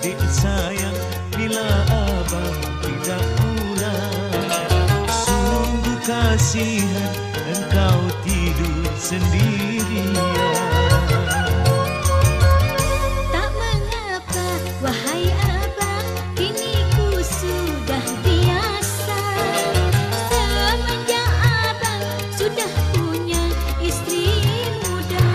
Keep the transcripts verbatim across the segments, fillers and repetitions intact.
adik sayang, bila abang tidak pulang. Sungguh kasihan engkau tidur sendirian. Tak mengapa wahai abang, kini ku sudah biasa. Semenjak abang sudah punya istri muda.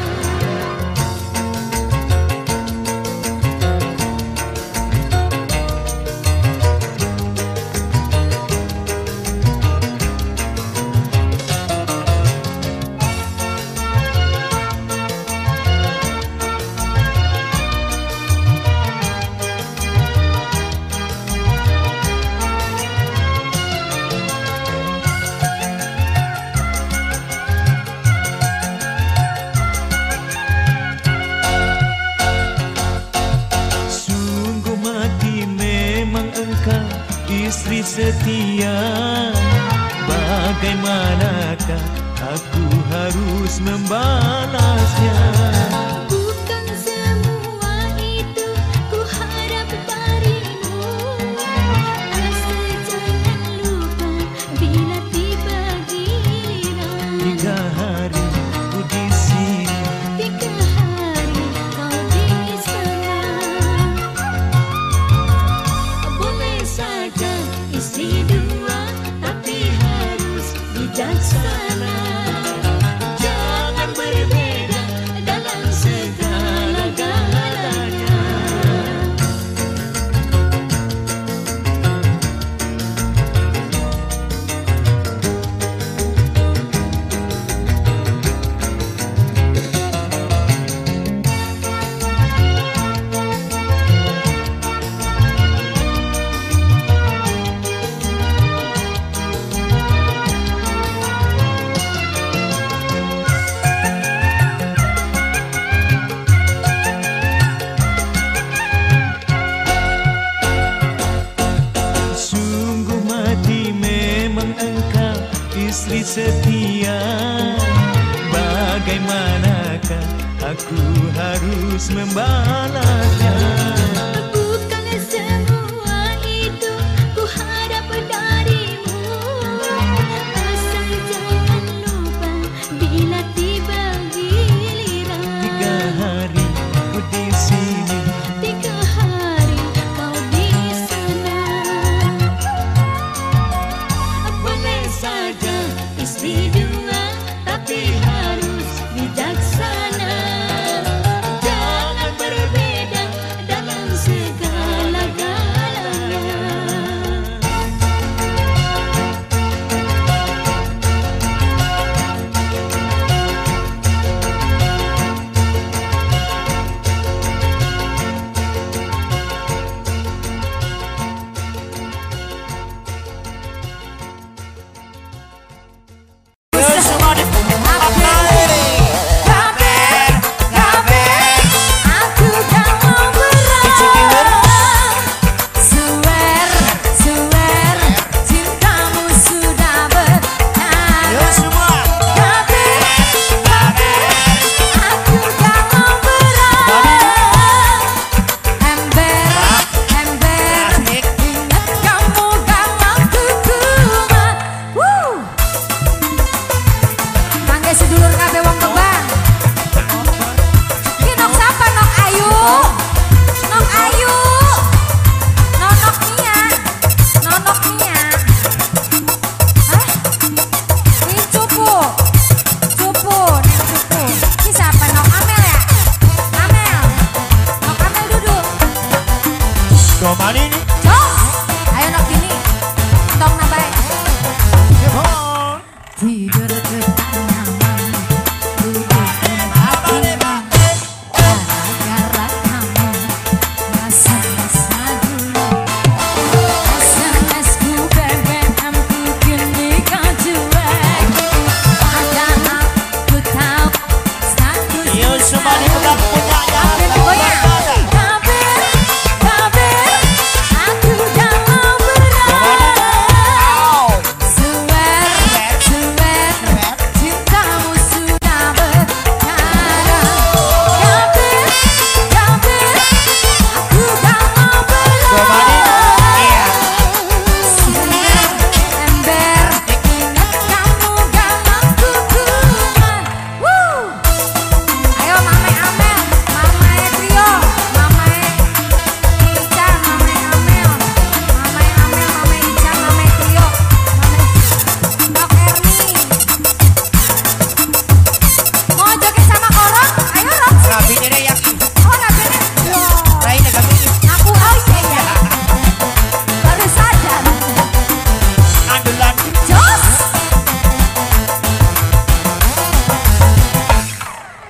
Istri setia, bagaimanakah aku harus membalasnya? Bukan semua itu ku harap darimu. Asal jangan lupa bila tiba giliran. Tiga hari ku di sini, tiga hari kau di sana. Boleh saja istri dua, tapi harus bijaksana. Jangan berbeda dalam segala-galanya. Istri setia, bagaimanakah aku harus membalasnya? Bukan semua itu ku harap darimu. Asal jangan lupa bila tiba giliran. Tiga hari ku di sini, tiga hari kau di sana. Boleh saja istri dua, tapi harus bijaksana. Jangan berbeda dalam segala-galanya.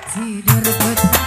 tidur betah.